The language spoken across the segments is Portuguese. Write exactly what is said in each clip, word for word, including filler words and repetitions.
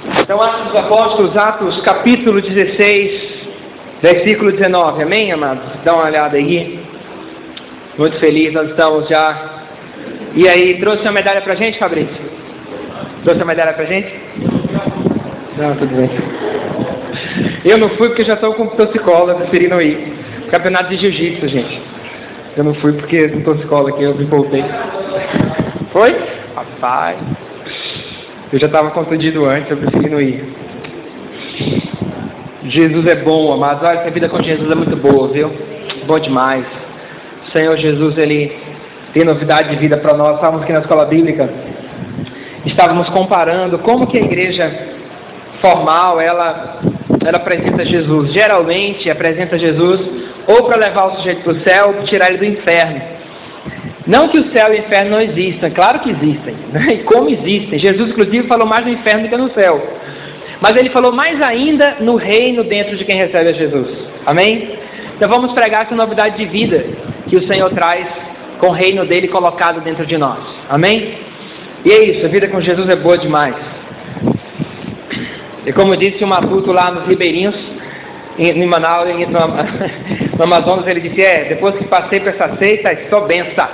Então, Atos dos Apóstolos, Atos capítulo dezesseis, versículo dezenove. Amém, amados? Dá uma olhada aí. Muito feliz, nós estamos já. E aí, trouxe uma medalha pra gente, Fabrício? Trouxe a medalha pra gente? Não, tudo bem. Eu não fui porque já estou com psicóloga, preferi não ir. Campeonato de jiu-jitsu, gente. Eu não fui porque não estou psicóloga aqui, eu me voltei. Foi? Rapaz. Eu já estava contundido antes, eu preferi não ir. Jesus é bom, amados. Olha, essa vida com Jesus é muito boa, viu? Bom demais. O Senhor Jesus, Ele tem novidade de vida para nós. Estávamos aqui na escola bíblica. Estávamos comparando como que a igreja formal, ela, ela apresenta Jesus. Geralmente, apresenta Jesus ou para levar o sujeito para o céu, ou para tirar ele do inferno. Não que o céu e o inferno não existam, claro que existem, né? E como existem. Jesus, inclusive, falou mais no inferno do que no céu. Mas ele falou mais ainda no reino dentro de quem recebe a Jesus. Amém? Então vamos pregar essa novidade de vida que o Senhor traz com o reino dele colocado dentro de nós. Amém? E é isso, a vida com Jesus é boa demais. E como disse o Matuto lá nos Ribeirinhos, em Manaus, no, no Amazonas, ele disse, é, depois que passei por essa seita, é só benção.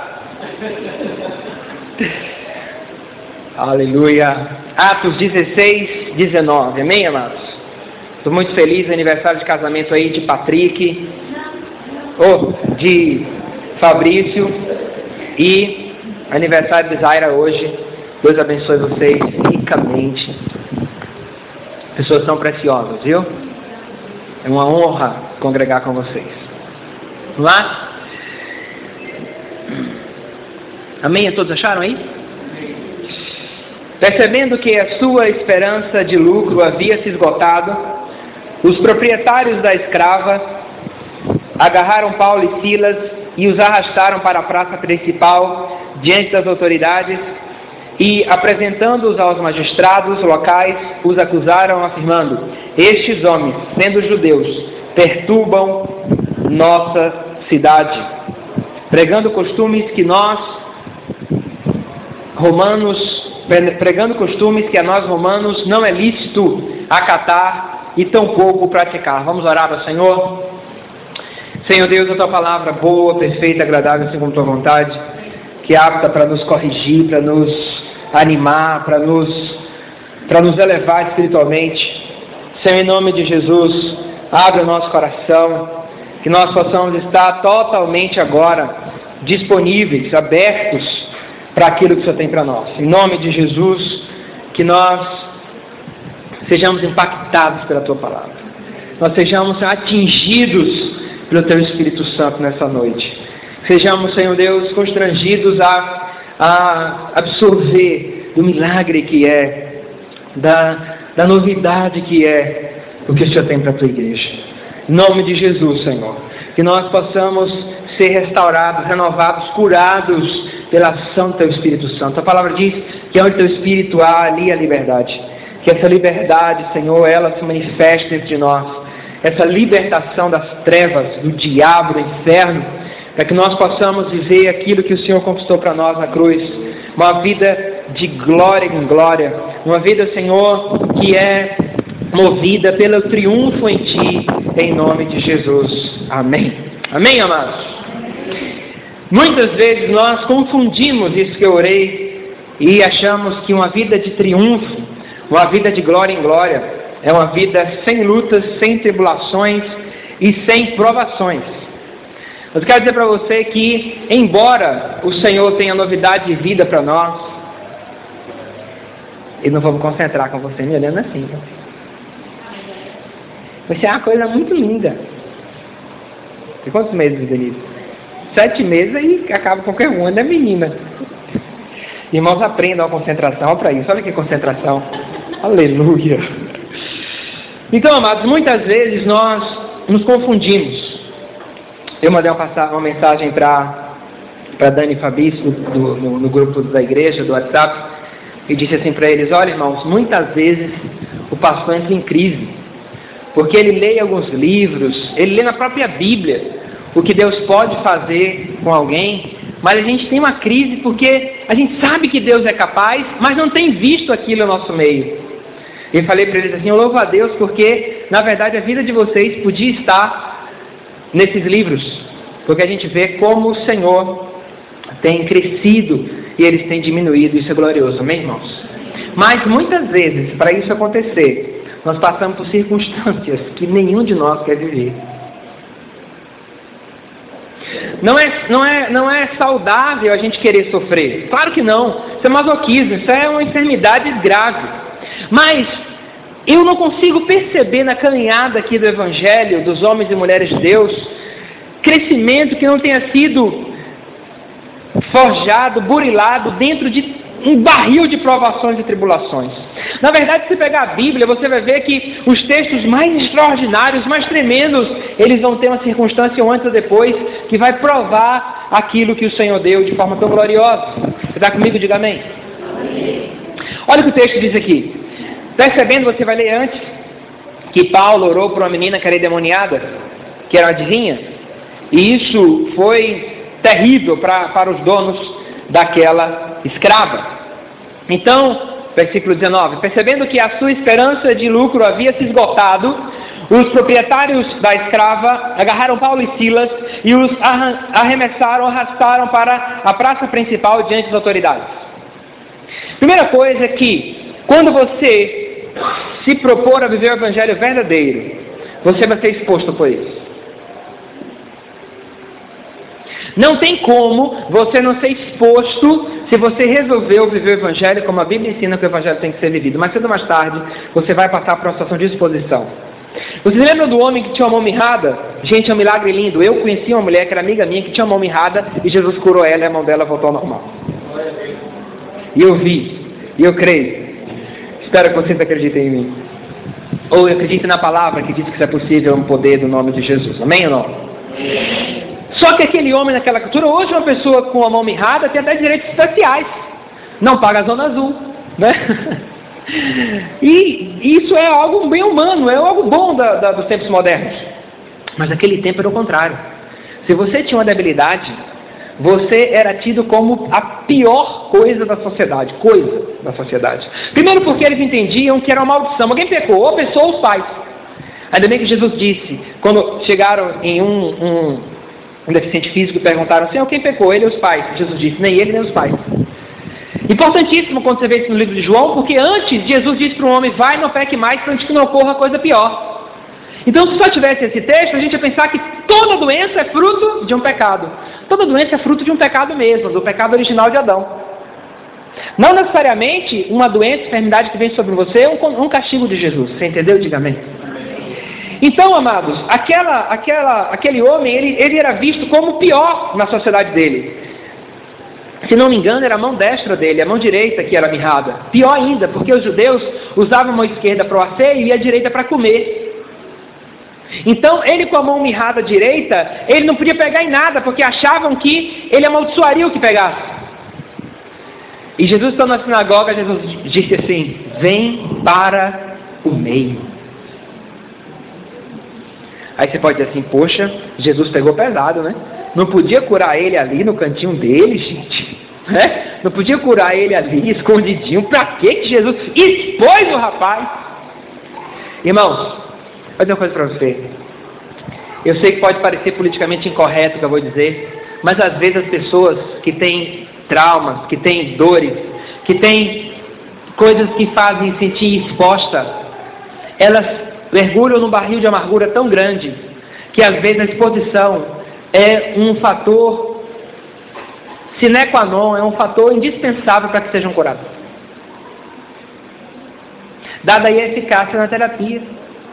Aleluia. Atos dezesseis, dezenove. Amém, amados? Estou muito feliz, aniversário de casamento aí de Patrick, ou oh, de Fabrício, e aniversário de Zaira hoje. Deus abençoe vocês ricamente. Pessoas tão preciosas, viu? É uma honra congregar com vocês. Vamos lá? Amém? Todos acharam aí? Percebendo que a sua esperança de lucro havia se esgotado, os proprietários da escrava agarraram Paulo e Silas e os arrastaram para a praça principal diante das autoridades e, apresentando-os aos magistrados locais, os acusaram afirmando: estes homens, sendo judeus, perturbam nossa cidade, pregando costumes que nós, romanos, pregando costumes que a nós romanos não é lícito acatar e tampouco praticar. Vamos orar ao Senhor. Senhor Deus, a tua palavra boa, perfeita, agradável, segundo a tua vontade, que é apta para nos corrigir, para nos animar, para nos, para nos elevar espiritualmente. Senhor, em nome de Jesus, abre o nosso coração, que nós possamos estar totalmente agora disponíveis, abertos para aquilo que o Senhor tem para nós. Em nome de Jesus, que nós sejamos impactados pela tua palavra, nós sejamos atingidos pelo teu Espírito Santo nessa noite. Sejamos, Senhor Deus, constrangidos a, a absorver do milagre que é, da, da novidade que é o que o Senhor tem para a tua igreja. Em nome de Jesus, Senhor, que nós possamos ser restaurados, renovados, curados pela ação do teu Espírito Santo. A palavra diz que onde teu Espírito há, ali a liberdade. Que essa liberdade, Senhor, ela se manifeste dentro de nós. Essa libertação das trevas, do diabo, do inferno, para que nós possamos viver aquilo que o Senhor conquistou para nós na cruz. Uma vida de glória em glória. Uma vida, Senhor, que é movida pelo triunfo em Ti, em nome de Jesus. Amém. Amém, amados? Muitas vezes nós confundimos isso que eu orei e achamos que uma vida de triunfo, uma vida de glória em glória, é uma vida sem lutas, sem tribulações e sem provações. Mas eu quero dizer para você que, embora o Senhor tenha novidade de vida para nós, eu não vou me concentrar com você me olhando assim. Você é uma coisa muito linda. Tem quantos meses, Denise? Sete meses e acaba qualquer um, ainda é menina. Irmãos, aprendam a concentração para isso. Olha que concentração. Aleluia. Então, amados, muitas vezes nós nos confundimos. Eu mandei uma, uma mensagem para para Dani e Fabrício do, no, no grupo da igreja, do WhatsApp, e disse assim para eles: olha, irmãos, muitas vezes o pastor entra em crise, porque ele lê alguns livros, ele lê na própria Bíblia o que Deus pode fazer com alguém, mas a gente tem uma crise porque a gente sabe que Deus é capaz, mas não tem visto aquilo no nosso meio. E falei para eles assim, eu louvo a Deus porque, na verdade, a vida de vocês podia estar nesses livros. Porque a gente vê como o Senhor tem crescido e eles têm diminuído. Isso é glorioso, amém, irmãos? Mas, muitas vezes, para isso acontecer, nós passamos por circunstâncias que nenhum de nós quer viver. Não é, não, é, não é saudável a gente querer sofrer. Claro que não. Isso é masoquismo, isso é uma enfermidade grave. Mas eu não consigo perceber na caminhada aqui do Evangelho, dos homens e mulheres de Deus, crescimento que não tenha sido forjado, burilado dentro de um barril de provações e tribulações. Na verdade, se pegar a Bíblia, você vai ver que os textos mais extraordinários, mais tremendos, eles vão ter uma circunstância antes ou depois que vai provar aquilo que o Senhor deu de forma tão gloriosa. Você está comigo? Diga amém. Amém. Olha o que o texto diz aqui. Percebendo, você vai ler antes, que Paulo orou por uma menina que era endemoniada, que era uma adivinha, e isso foi terrível pra, para os donos daquela escrava. Então, versículo dezenove, percebendo que a sua esperança de lucro havia se esgotado, os proprietários da escrava agarraram Paulo e Silas e os arremessaram, arrastaram para a praça principal diante das autoridades. Primeira coisa é que, quando você se propor a viver o evangelho verdadeiro, você vai ser exposto por isso. Não tem como você não ser exposto se você resolveu viver o evangelho como a Bíblia ensina que o evangelho tem que ser vivido. Mais cedo ou mais tarde, você vai passar por uma situação de exposição. Vocês lembram do homem que tinha uma mão mirrada? Gente, é um milagre lindo. Eu conheci uma mulher que era amiga minha que tinha uma mão mirrada e Jesus curou ela e a mão dela voltou ao normal. E eu vi, e eu creio. Espero que vocês acreditem em mim. Ou acreditem na palavra que diz que isso é possível no poder do nome de Jesus. Amém ou não? Só que aquele homem naquela cultura, hoje uma pessoa com a mão mirrada tem até direitos especiais. Não paga a zona azul, né? E isso é algo bem humano, é algo bom da, da, dos tempos modernos. Mas naquele tempo era o contrário. Se você tinha uma debilidade, você era tido como a pior coisa da sociedade. Coisa da sociedade. Primeiro porque eles entendiam que era uma maldição. Alguém pecou, ou a pessoa ou os pais. Ainda bem que Jesus disse, quando chegaram em um, um, um deficiente físico e perguntaram assim, quem pecou? Ele ou os pais? Jesus disse, nem ele nem os pais. Importantíssimo quando você vê isso no livro de João, porque antes Jesus disse para o homem, vai, não peque mais, para antes que não ocorra coisa pior. Então, se só tivesse esse texto, a gente ia pensar que toda doença é fruto de um pecado. Toda doença é fruto de um pecado mesmo, do pecado original de Adão. Não necessariamente uma doença, enfermidade que vem sobre você é um, um castigo de Jesus. Você entendeu? Diga amém. Então, amados, aquela, aquela, aquele homem, ele, ele era visto como o pior na sociedade dele. Se não me engano, era a mão destra dele, a mão direita que era mirrada. Pior ainda, porque os judeus usavam a mão esquerda para o asseio e a direita para comer. Então, ele com a mão mirrada direita, ele não podia pegar em nada, porque achavam que ele amaldiçoaria o que pegasse. E Jesus está na sinagoga, Jesus disse assim, vem para o meio. Aí você pode dizer assim, poxa, Jesus pegou pesado, né? Não podia curar ele ali no cantinho dele, gente. Né? Não podia curar ele ali, escondidinho. Pra que que Jesus expôs o rapaz? Irmãos, vou dizer uma coisa para você. Eu sei que pode parecer politicamente incorreto o que eu vou dizer, mas às vezes as pessoas que têm traumas, que têm dores, que têm coisas que fazem sentir exposta, elas mergulham num barril de amargura tão grande, que às vezes a exposição é um fator sine qua non, é um fator indispensável para que sejam curados. Dada aí a eficácia na terapia.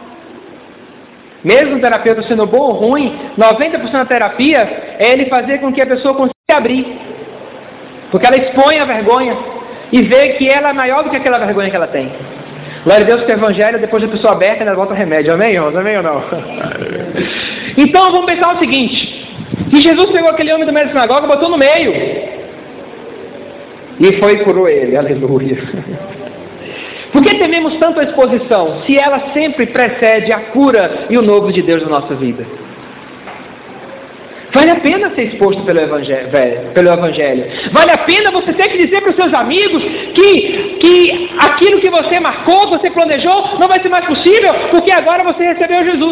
Mesmo o terapeuta sendo bom ou ruim, noventa por cento da terapia é ele fazer com que a pessoa consiga abrir. Porque ela expõe a vergonha e vê que ela é maior do que aquela vergonha que ela tem. Glória a Deus que o evangelho, depois da pessoa aberta, ela volta ao remédio. Amém, irmãos? Amém ou não? Então, vamos pensar o seguinte. Que Jesus pegou aquele homem do meio da sinagoga e botou no meio. E foi e curou ele. Aleluia. Por que tememos tanto a exposição, se ela sempre precede a cura e o novo de Deus na nossa vida? Faz Vale a pena ser exposto pelo evangelho, pelo evangelho. Vale a pena você ter que dizer para os seus amigos que, que aquilo que você marcou, que você planejou, não vai ser mais possível, porque agora você recebeu Jesus.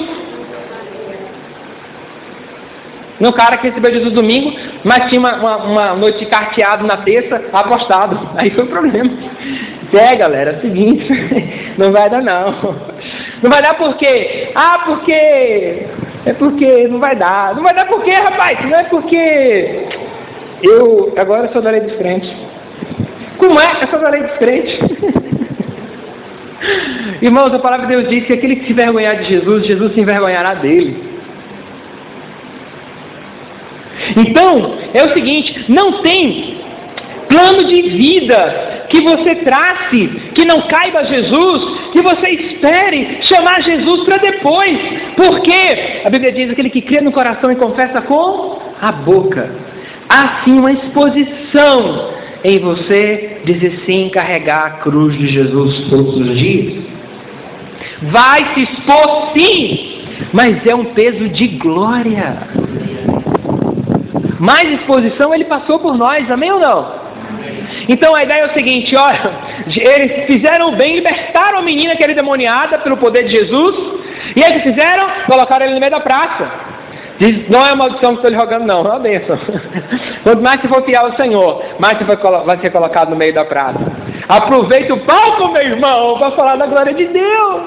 Não, cara que recebeu Jesus domingo, mas tinha uma, uma, uma noite de carteado na terça, apostado. Aí foi o problema. É, galera, é o seguinte, não vai dar não. Não vai dar por quê? Ah, porque... É porque não vai dar. Não vai dar por quê, rapaz? Não é porque... Eu agora sou da lei dos crentes. Como é? Eu sou da lei dos crentes. Irmãos, a palavra de Deus diz que aquele que se envergonhar de Jesus, Jesus se envergonhará dele. Então, é o seguinte, não tem plano de vida que você trace, que não caiba a Jesus, que você espere chamar Jesus para depois. Porque a Bíblia diz: aquele que crê no coração e confessa com a boca. Há sim uma exposição em você dizer sim, carregar a cruz de Jesus todos os dias. Vai se expor sim, mas é um peso de glória. Mais exposição ele passou por nós, amém ou não? Então a ideia é o seguinte, olha, eles fizeram o bem, libertaram a menina que era endemoniada pelo poder de Jesus, e eles fizeram, colocaram ele no meio da praça. Diz, não é uma maldição que estou lhe rogando, não, é uma bênção. Quanto mais você for fiel ao Senhor, mais você vai, vai ser colocado no meio da praça. Aproveita o palco, meu irmão, para falar da glória de Deus.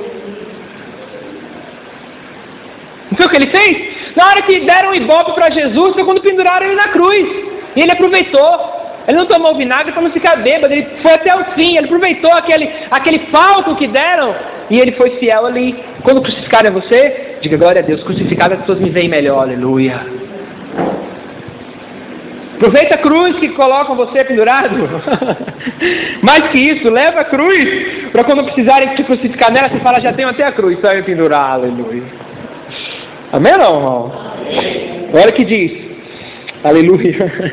Não foi o que ele fez? Na hora que deram o ibope para Jesus, foi quando penduraram ele na cruz. E ele aproveitou. Ele não tomou vinagre para não ficar bêbado. Ele foi até o fim. Ele aproveitou aquele, aquele palco que deram. E ele foi fiel ali. Quando crucificarem você, diga glória a Deus. Crucificado as pessoas me veem melhor. Aleluia. Aproveita a cruz que colocam você pendurado. Mais que isso, leva a cruz. Para quando precisarem te crucificar nela, você fala, já tenho até a cruz. Só eu pendurar. Aleluia. Amém ou não, irmão? Amém. Olha o que diz. Aleluia.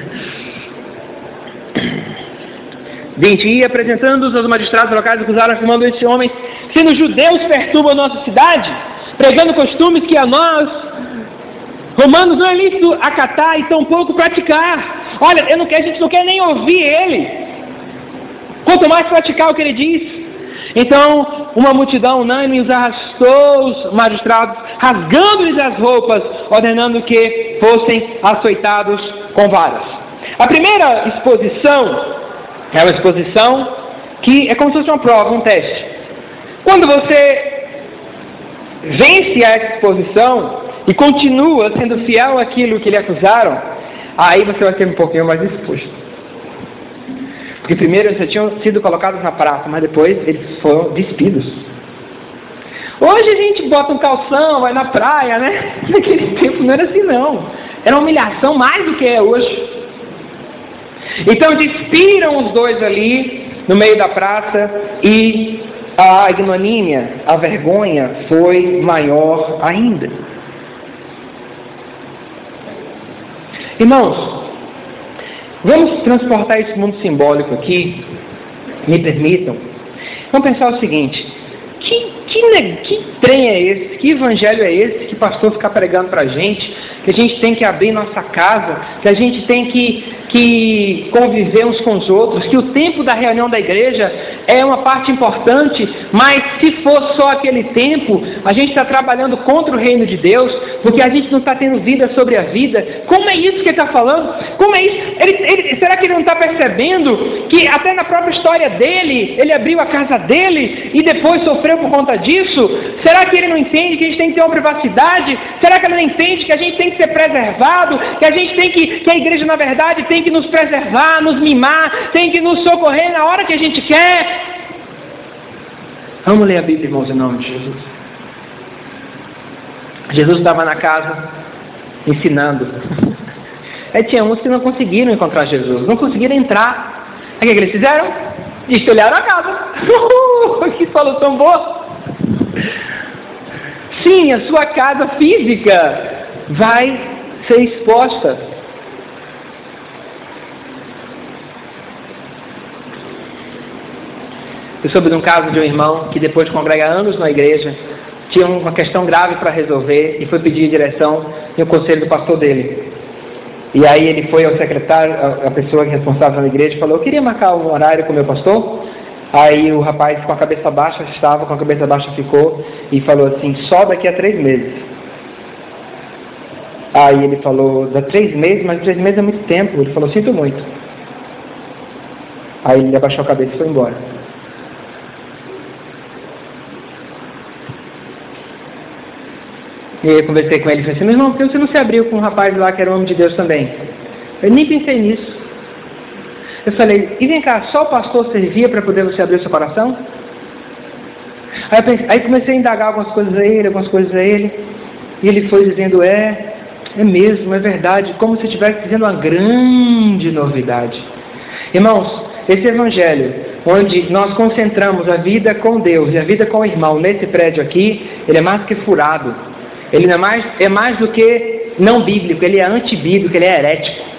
vinte. E apresentando-os aos magistrados locais, acusaram, afirmando: estes homens, sendo judeus, perturbam a nossa cidade, pregando costumes que a nós, romanos, não é lícito acatar e tampouco praticar. Olha, eu não quero, a gente não quer nem ouvir ele, quanto mais praticar o que ele diz. Então, uma multidão unânime os arrastou, os magistrados, rasgando-lhes as roupas, ordenando que fossem açoitados com varas. A primeira exposição é uma exposição que é como se fosse uma prova, um teste. Quando você vence a exposição e continua sendo fiel àquilo que lhe acusaram, aí você vai ser um pouquinho mais exposto. Porque primeiro eles já tinham sido colocados na praça, mas depois eles foram despidos. Hoje a gente bota um calção, vai na praia, né? Naquele tempo não era assim não. Era uma humilhação mais do que é hoje. Então despiram os dois ali no meio da praça e a ignomínia, a vergonha foi maior ainda. Irmãos, vamos transportar esse mundo simbólico aqui, me permitam. Vamos pensar o seguinte, que, que, que trem é esse, que evangelho é esse que o pastor fica pregando pra gente, que a gente tem que abrir nossa casa, que a gente tem que, que conviver uns com os outros, que o tempo da reunião da igreja é uma parte importante, mas se for só aquele tempo, a gente está trabalhando contra o reino de Deus, porque a gente não está tendo vida sobre a vida. Como é isso que ele está falando? Como é isso? Ele, ele, será que ele não está percebendo que até na própria história dele, ele abriu a casa dele e depois sofreu por conta disso? Será que ele não entende que a gente tem que ter uma privacidade? Será que ele não entende que a gente tem que ser preservado? Que a gente tem que, que a igreja na verdade tem que nos preservar, nos mimar, tem que nos socorrer na hora que a gente quer? Vamos ler a Bíblia, irmãos, em nome de Jesus. Jesus estava na casa ensinando. Aí tinha uns que não conseguiram encontrar Jesus, não conseguiram entrar. Aí o que eles fizeram? Destelharam a casa. Uhul, que solução boa! Sim, a sua casa física vai ser exposta. Eu soube de um caso de um irmão que depois de congregar anos na igreja, tinha uma questão grave para resolver e foi pedir direção e o conselho do pastor dele. E aí ele foi ao secretário, a pessoa responsável na igreja, e falou: eu queria marcar um horário com o meu pastor. Aí o rapaz com a cabeça baixa estava, com a cabeça baixa ficou, e falou assim: só daqui a três meses. Aí ele falou: dá três meses? Mas três meses é muito tempo. Ele falou: sinto muito. Aí ele abaixou a cabeça e foi embora. E aí eu conversei com ele e falei assim: mas não, por que você não se abriu com um rapaz lá que era um homem de Deus também? Eu nem pensei nisso. Eu falei: e vem cá, só o pastor servia para poder você abrir o seu coração? Aí, eu pensei, aí comecei a indagar algumas coisas a ele, algumas coisas a ele, e ele foi dizendo: é, é mesmo, é verdade, como se estivesse dizendo uma grande novidade. Irmãos, esse evangelho, onde nós concentramos a vida com Deus e a vida com o irmão nesse prédio aqui, ele é mais que furado. Ele é mais, é mais do que não bíblico, ele é antibíblico, ele é herético.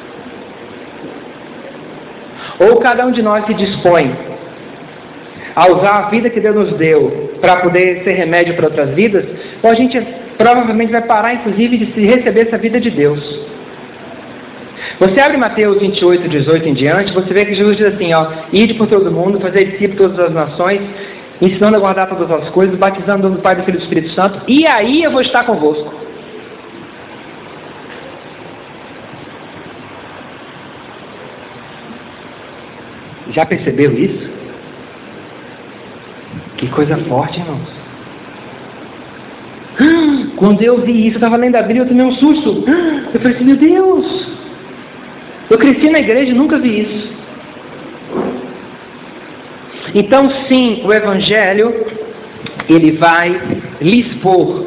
Ou cada um de nós se dispõe a usar a vida que Deus nos deu para poder ser remédio para outras vidas, ou a gente provavelmente vai parar, inclusive, de se receber essa vida de Deus. Você abre Mateus vinte e oito, dezoito em diante, você vê que Jesus diz assim: ó, ide por todo mundo, fazer discípulos de todas as nações, ensinando a guardar todas as coisas, batizando no Pai, do Filho e do Espírito Santo, e aí eu vou estar convosco. Já percebeu isso? Que coisa forte, irmãos. Quando eu vi isso, eu estava lendo a Bíblia, eu tomei um susto. Eu falei assim: meu Deus, eu cresci na igreja e nunca vi isso. Então sim, o Evangelho, ele vai lhe expor.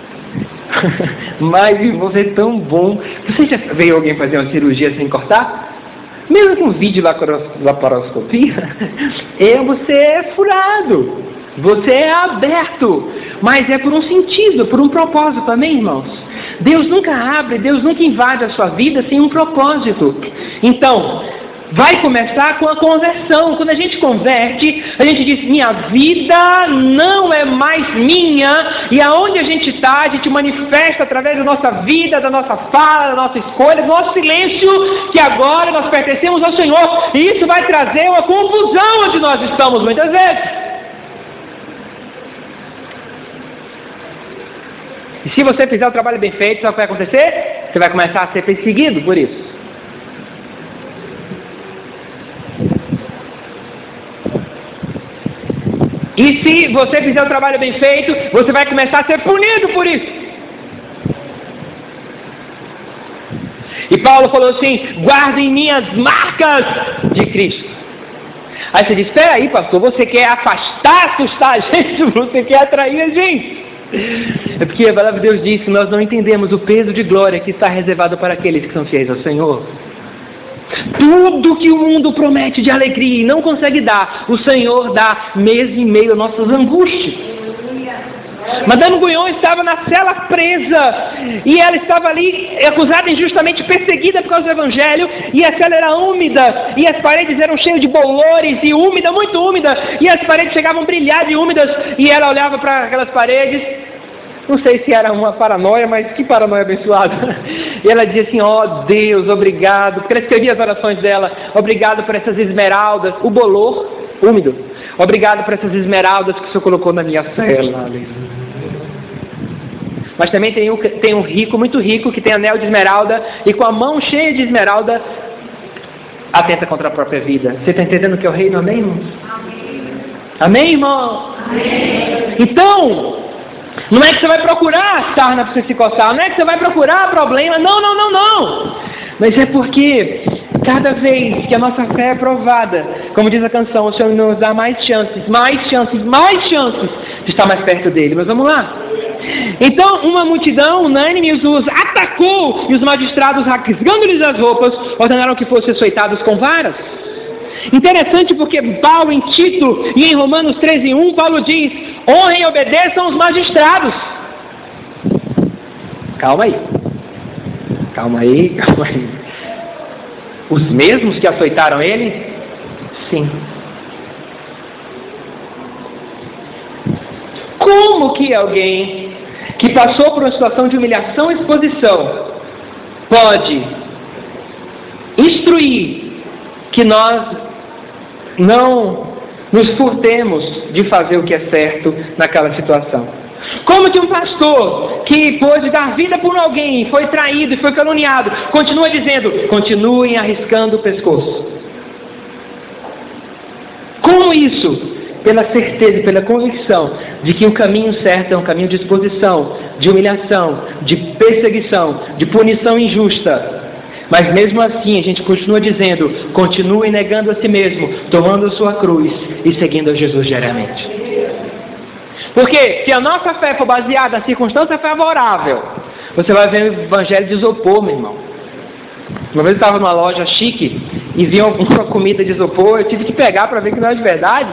Mas você é tão bom. Você já veio alguém fazer uma cirurgia sem cortar? Mesmo com vídeo laparoscopia, é, você é furado, você é aberto, mas é por um sentido, por um propósito, amém, irmãos? Deus nunca abre, Deus nunca invade a sua vida sem um propósito. Então, vai começar com a conversão. Quando a gente converte, a gente diz: minha vida não é mais minha, e aonde a gente está, a gente manifesta através da nossa vida, da nossa fala, da nossa escolha, do nosso silêncio, que agora nós pertencemos ao Senhor, e isso vai trazer uma confusão onde nós estamos muitas vezes. E se você fizer o trabalho bem feito, sabe o que vai acontecer? Você vai começar a ser perseguido por isso. E se você fizer o trabalho bem feito, você vai começar a ser punido por isso. E Paulo falou assim: guardem minhas marcas de Cristo. Aí você diz: espera aí, pastor, você quer afastar, assustar a gente? Você quer atrair a gente? É porque a palavra de Deus diz que nós não entendemos o peso de glória que está reservado para aqueles que são fiéis ao Senhor. Tudo que o mundo promete de alegria e não consegue dar, o Senhor dá mês e meio às nossas angústias. Madame Guyon estava na cela presa, e ela estava ali acusada injustamente, perseguida por causa do Evangelho, e a cela era úmida, e as paredes eram cheias de bolores, e úmida, muito úmida, e as paredes chegavam a brilhar de úmidas, e ela olhava para aquelas paredes. Não sei se era uma paranoia, mas que paranoia abençoada. E ela dizia assim: ó oh, Deus, obrigado, porque ela escrevia as orações dela: obrigado por essas esmeraldas, o bolor úmido, obrigado por essas esmeraldas que o Senhor colocou na minha cela. Mas também tem um, tem um rico, muito rico, que tem anel de esmeralda, e com a mão cheia de esmeralda, atenta contra a própria vida. Você está entendendo o que é o reino, amém, irmãos? Amém, amém, irmão? Amém. Então, não é que você vai procurar sarna para você se coçar, não é que você vai procurar problema, não, não, não, não. Mas é porque cada vez que a nossa fé é provada, como diz a canção, o Senhor nos dá mais chances, mais chances, mais chances de estar mais perto dele. Mas vamos lá. Então uma multidão unânime os atacou, e os magistrados, rasgando-lhes as roupas, ordenaram que fossem açoitados com varas. Interessante, porque Paulo em Tito e em Romanos treze, um, Paulo diz: honrem e obedeçam os magistrados. Calma aí, calma aí, calma aí. Os mesmos que açoitaram ele? Sim. Como que alguém que passou por uma situação de humilhação e exposição pode instruir que nós não nos furtemos de fazer o que é certo naquela situação. Como que um pastor que pôde dar vida por alguém, foi traído e foi caluniado, continua dizendo, continuem arriscando o pescoço. Como isso? Pela certeza, pela convicção de que o caminho certo é um caminho de exposição, de humilhação, de perseguição, de punição injusta. Mas mesmo assim a gente continua dizendo, continue negando a si mesmo, tomando a sua cruz e seguindo a Jesus diariamente. Porque se a nossa fé for baseada na circunstância favorável, você vai ver o evangelho de isopor, meu irmão. Uma vez eu estava numa loja chique e vi uma comida de isopor, eu tive que pegar para ver que não é de verdade.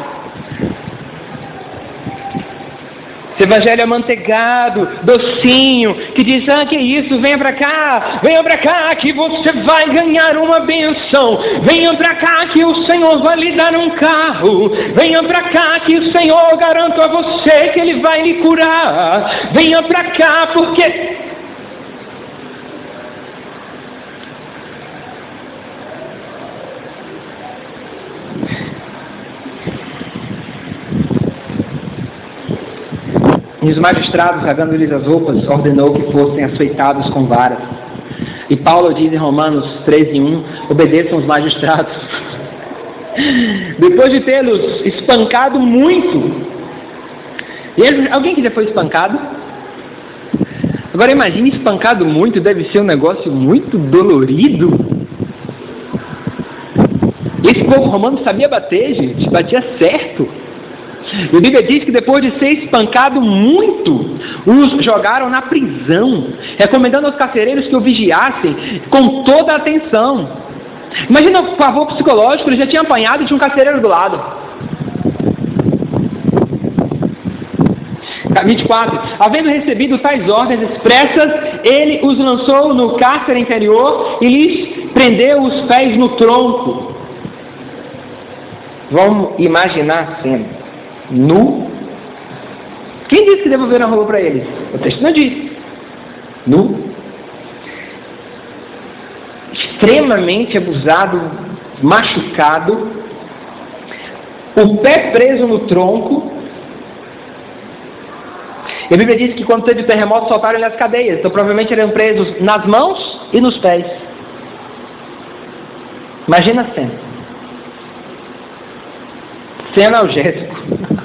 Esse evangelho amanteigado, docinho, que diz, ah, que isso, venha para cá, venha para cá que você vai ganhar uma benção, venha para cá que o Senhor vai lhe dar um carro, venha para cá que o Senhor garante a você que Ele vai lhe curar, venha para cá porque... E os magistrados, rasgando-lhes as roupas, ordenou que fossem açoitados com varas. E Paulo diz em Romanos treze, um, obedeçam os magistrados. Depois de tê-los espancado muito. E eles, alguém que já foi espancado? Agora imagine, espancado muito, deve ser um negócio muito dolorido. Esse povo romano sabia bater, gente, batia certo. E a Bíblia diz que depois de ser espancado muito, os jogaram na prisão, recomendando aos carcereiros que o vigiassem com toda a atenção. Imagina o pavor psicológico, ele já tinha apanhado e tinha um carcereiro do lado. vinte e quatro. Havendo recebido tais ordens expressas, ele os lançou no cárcere interior e lhes prendeu os pés no tronco. Vamos imaginar a cena. Nu. Quem disse que devolveram a roupa para eles? O texto não diz. Nu. Extremamente abusado, machucado, o pé preso no tronco. E a Bíblia diz que quando teve terremoto soltaram-lhe as cadeias. Então provavelmente eram presos nas mãos e nos pés. Imagina a cena. Sem analgésico.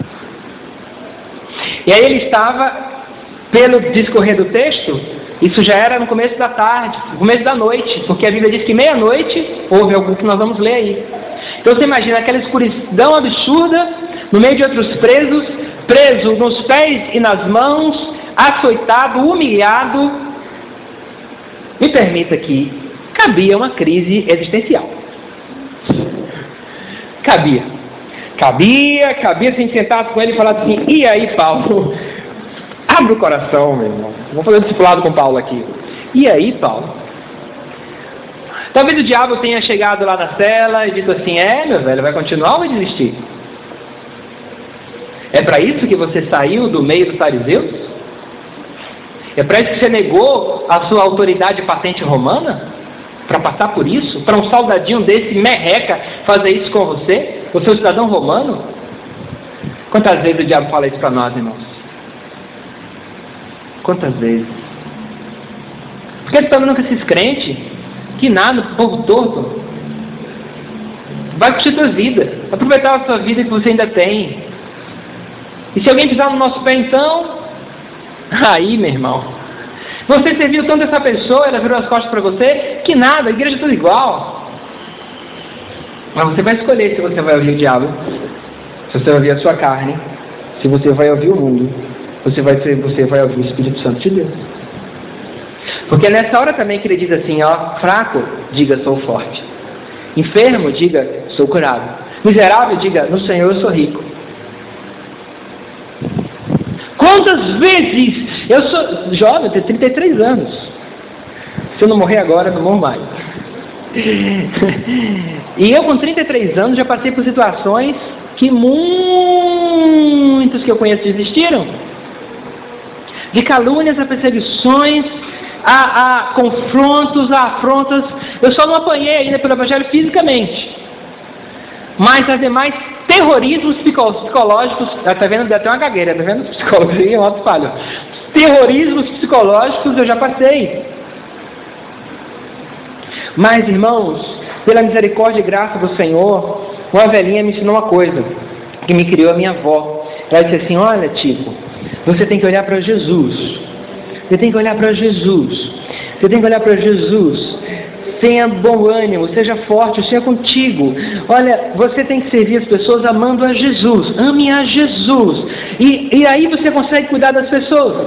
E aí ele estava, pelo discorrer do texto, isso já era no começo da tarde, no começo da noite, porque a Bíblia diz que meia-noite houve algo que nós vamos ler aí. Então você imagina aquela escuridão absurda, no meio de outros presos, preso nos pés e nas mãos, açoitado, humilhado. Me permita que cabia uma crise existencial. Cabia. Cabia, cabia se sentasse com ele e falasse assim, e aí, Paulo? Abre o coração, meu irmão. Vou fazer um discipulado com Paulo aqui. E aí, Paulo? Talvez o diabo tenha chegado lá na cela e dito assim, é, meu velho, vai continuar ou vai desistir? É para isso que você saiu do meio dos fariseus? É para isso que você negou a sua autoridade patente romana? Para passar por isso? Para um soldadinho desse merreca fazer isso com você? Você é um cidadão romano? Quantas vezes o diabo fala isso para nós, irmãos? Quantas vezes? Por que você está andando com esses crentes? Que nada, povo torto. Vai curtir a sua vida. Aproveitar a sua vida que você ainda tem. E se alguém pisar no nosso pé então? Aí, meu irmão. Você serviu tanto essa pessoa, ela virou as costas para você? Que nada, a igreja é tudo igual. Mas você vai escolher se você vai ouvir o diabo, se você vai ouvir a sua carne, se você vai ouvir o mundo, você vai, ser, você vai ouvir o Espírito Santo de Deus. Porque é nessa hora também que ele diz assim, ó, fraco, diga sou forte. Enfermo, diga sou curado. Miserável, diga no Senhor eu sou rico. Quantas vezes eu sou jovem, eu tenho trinta e três anos. Se eu não morrer agora, eu não morro mais. E eu com trinta e três anos já passei por situações que muitos que eu conheço desistiram. De calúnias a perseguições, a, a confrontos, a afrontas. Eu só não apanhei ainda pelo Evangelho fisicamente. Mas as demais terrorismos psicológicos, está vendo? Deu até uma gagueira, está vendo? Os psicólogos aí, um outro falho. Terrorismos psicológicos eu já passei. Mas, irmãos, pela misericórdia e graça do Senhor, uma velhinha me ensinou uma coisa, que me criou a minha avó. Ela disse assim: olha, Tico, você tem que olhar para Jesus. Você tem que olhar para Jesus. Você tem que olhar para Jesus. Tenha bom ânimo, seja forte, seja contigo. Olha, você tem que servir as pessoas amando a Jesus. Ame a Jesus. E, e aí você consegue cuidar das pessoas.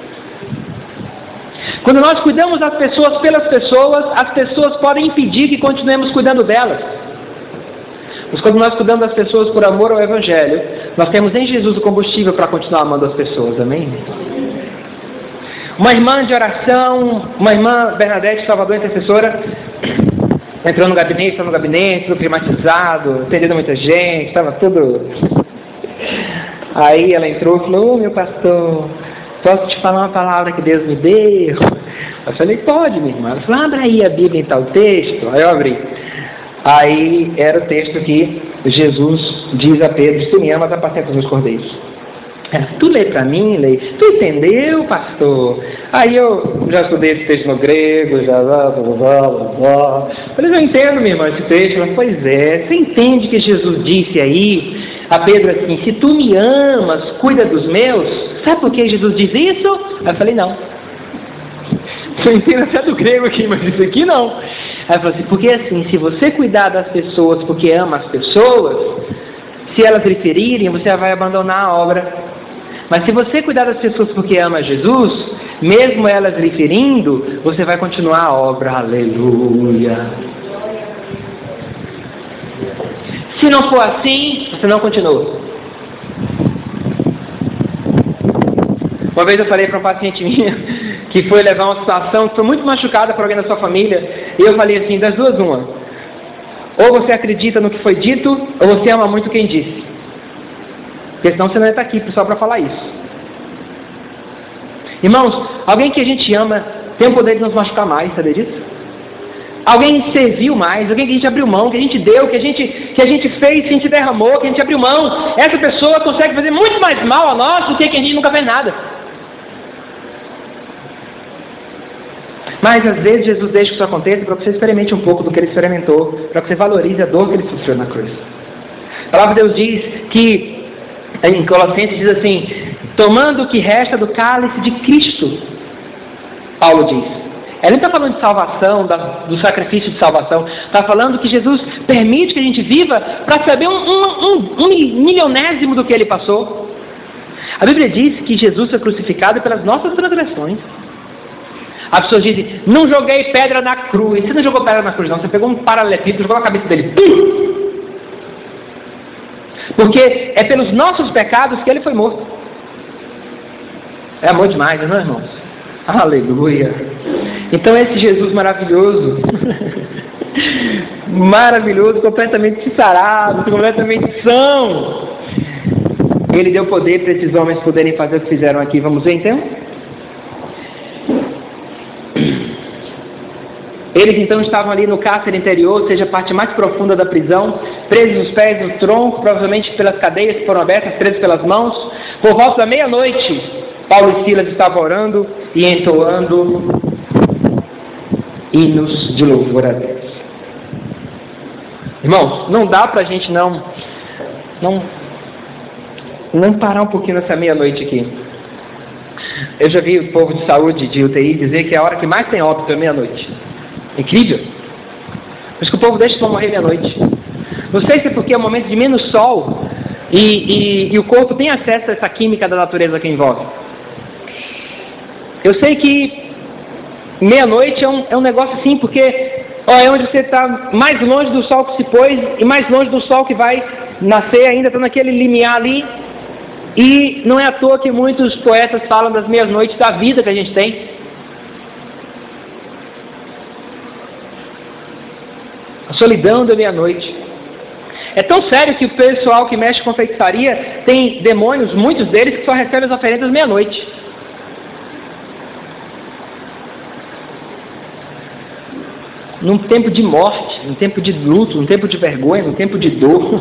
Quando nós cuidamos das pessoas pelas pessoas, as pessoas podem impedir que continuemos cuidando delas. Mas quando nós cuidamos das pessoas por amor ao Evangelho, nós temos em Jesus o combustível para continuar amando as pessoas. Amém? Uma irmã de oração, uma irmã Bernadette, Salvador, intercessora, entrou no gabinete, estava no gabinete, tudo climatizado, atendendo muita gente, estava tudo... Aí ela entrou e falou: ô, meu pastor, posso te falar uma palavra que Deus me deu? Eu falei: pode, minha irmã. Ela falou: abre aí a Bíblia em tal texto. Aí eu abri. Aí era o texto que Jesus diz a Pedro: se tu me amas, apacenta os meus cordeiros. Ela: tu lê para mim, lê. Tu entendeu, pastor? Aí eu já estudei esse texto no grego, já blá, blá, blá, blá. Falei: eu entendo, minha irmã, esse texto. Ela: pois é, você entende que Jesus disse aí a Pedro assim: se tu me amas, cuida dos meus? Sabe por que Jesus diz isso? Aí eu falei: não. Eu entendo até do grego aqui, mas isso aqui não. Aí eu falei assim: porque assim, se você cuidar das pessoas porque ama as pessoas, se elas lhe ferirem, você vai abandonar a obra. Mas se você cuidar das pessoas porque ama Jesus, mesmo elas lhe ferindo, você vai continuar a obra. Aleluia. Se não for assim, você não continua. Uma vez eu falei para um paciente minha que foi levar uma situação que foi muito machucada por alguém da sua família, e eu falei assim: das duas uma, ou você acredita no que foi dito, ou você ama muito quem disse, porque senão você não está aqui só para falar isso. Irmãos, alguém que a gente ama tem o poder de nos machucar mais, sabia disso? Alguém que serviu mais, alguém que a gente abriu mão, que a gente deu, que a gente, que a gente fez, que a gente derramou, que a gente abriu mão. Essa pessoa consegue fazer muito mais mal a nós do que quem a gente nunca fez nada. Mas às vezes Jesus deixa que isso aconteça para que você experimente um pouco do que ele experimentou, para que você valorize a dor que ele sofreu na cruz. A palavra de Deus diz que, em Colossenses diz assim: tomando o que resta do cálice de Cristo, Paulo diz. Ele não está falando de salvação, da, do sacrifício de salvação, está falando que Jesus permite que a gente viva para saber um, um, um, um milionésimo do que ele passou. A Bíblia diz que Jesus foi crucificado pelas nossas transgressões. As pessoas dizem: não joguei pedra na cruz. Você não jogou pedra na cruz, não. Você pegou um paralelepípedo e jogou na cabeça dele. Pum! Porque é pelos nossos pecados que ele foi morto. É amor demais, não é, irmãos? Aleluia! Então esse Jesus maravilhoso, maravilhoso, completamente sarado, completamente são, ele deu poder para esses homens poderem fazer o que fizeram aqui. Vamos ver então? Eles então estavam ali no cárcere interior, ou seja, a parte mais profunda da prisão, presos os pés no tronco, provavelmente pelas cadeias que foram abertas, presos pelas mãos. Por volta da meia-noite, Paulo e Silas estavam orando e entoando hinos de louvor a Deus. Irmãos, não dá para a gente não, não, não parar um pouquinho nessa meia-noite aqui. Eu já vi o povo de saúde, de U T I, dizer que é a hora que mais tem óbito é meia-noite. Incrível. Por isso que o povo deixa para morrer meia-noite. Não sei se é porque é um momento de menos sol e, e, e o corpo tem acesso a essa química da natureza que envolve. Eu sei que meia-noite é um, é um negócio assim, porque ó, é onde você está mais longe do sol que se pôs e mais longe do sol que vai nascer, ainda está naquele limiar ali. E não é à toa que muitos poetas falam das meias-noites da vida que a gente tem. A solidão da meia-noite. É tão sério que o pessoal que mexe com feitiçaria tem demônios, muitos deles, que só recebem as oferendas meia-noite. num tempo de morte, num tempo de luto, num tempo de vergonha, num tempo de dor.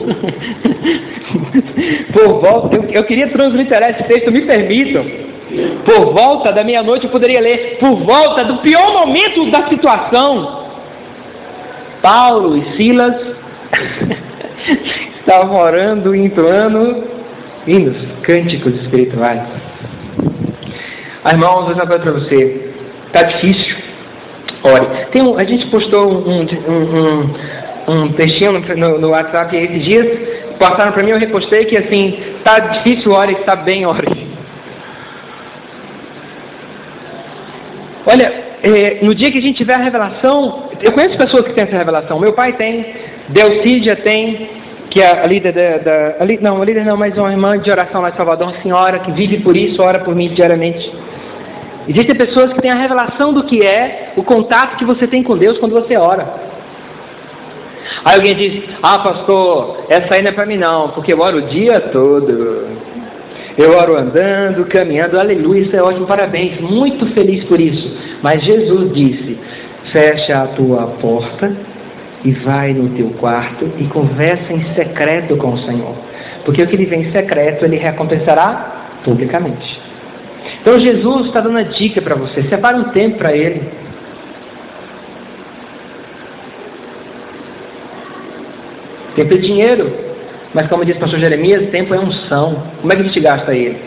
Por volta, eu, eu queria transliterar esse texto, me permitam. Por volta da meia-noite eu poderia ler, por volta do pior momento da situação, Paulo e Silas estavam orando e entoando hinos, cânticos espirituais. Ah, irmãos, vou dizer para você, está difícil, ore. Tem um, a gente postou um, um, um, um textinho no, no WhatsApp esses dias, passaram para mim, eu repostei que assim, está difícil, ore, está bem, ore. Olha, é, no dia que a gente tiver a revelação, eu conheço pessoas que têm essa revelação, meu pai tem, Delcídia tem, que é a líder da, da a, não, a líder não, mas uma irmã de oração lá de Salvador, uma senhora que vive por isso, ora por mim diariamente. Existem pessoas que têm a revelação do que é o contato que você tem com Deus quando você ora. Aí alguém diz, ah pastor, essa aí não é para mim não, porque eu oro o dia todo. Eu oro andando, caminhando, aleluia, isso é ótimo, parabéns, muito feliz por isso. Mas Jesus disse, fecha a tua porta e vai no teu quarto e conversa em secreto com o Senhor. Porque o que ele vem em secreto, ele recompensará publicamente. Então Jesus está dando a dica para você, separe um tempo para Ele. Tempo é dinheiro, mas como diz o pastor Jeremias, tempo é unção. Como é que a gente gasta ele?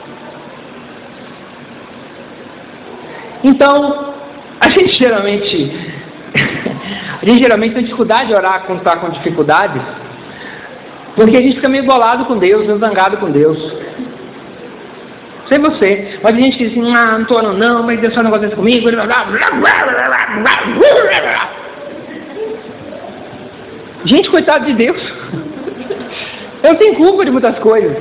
Então, a gente geralmente, a gente geralmente tem dificuldade de orar quando está com dificuldades, porque a gente fica meio bolado com Deus, meio zangado com Deus. Sei você, mas a gente diz assim, ah, não estou orando não, mas Deus só não gosta comigo. Gente, coitado de Deus. Eu tenho culpa de muitas coisas.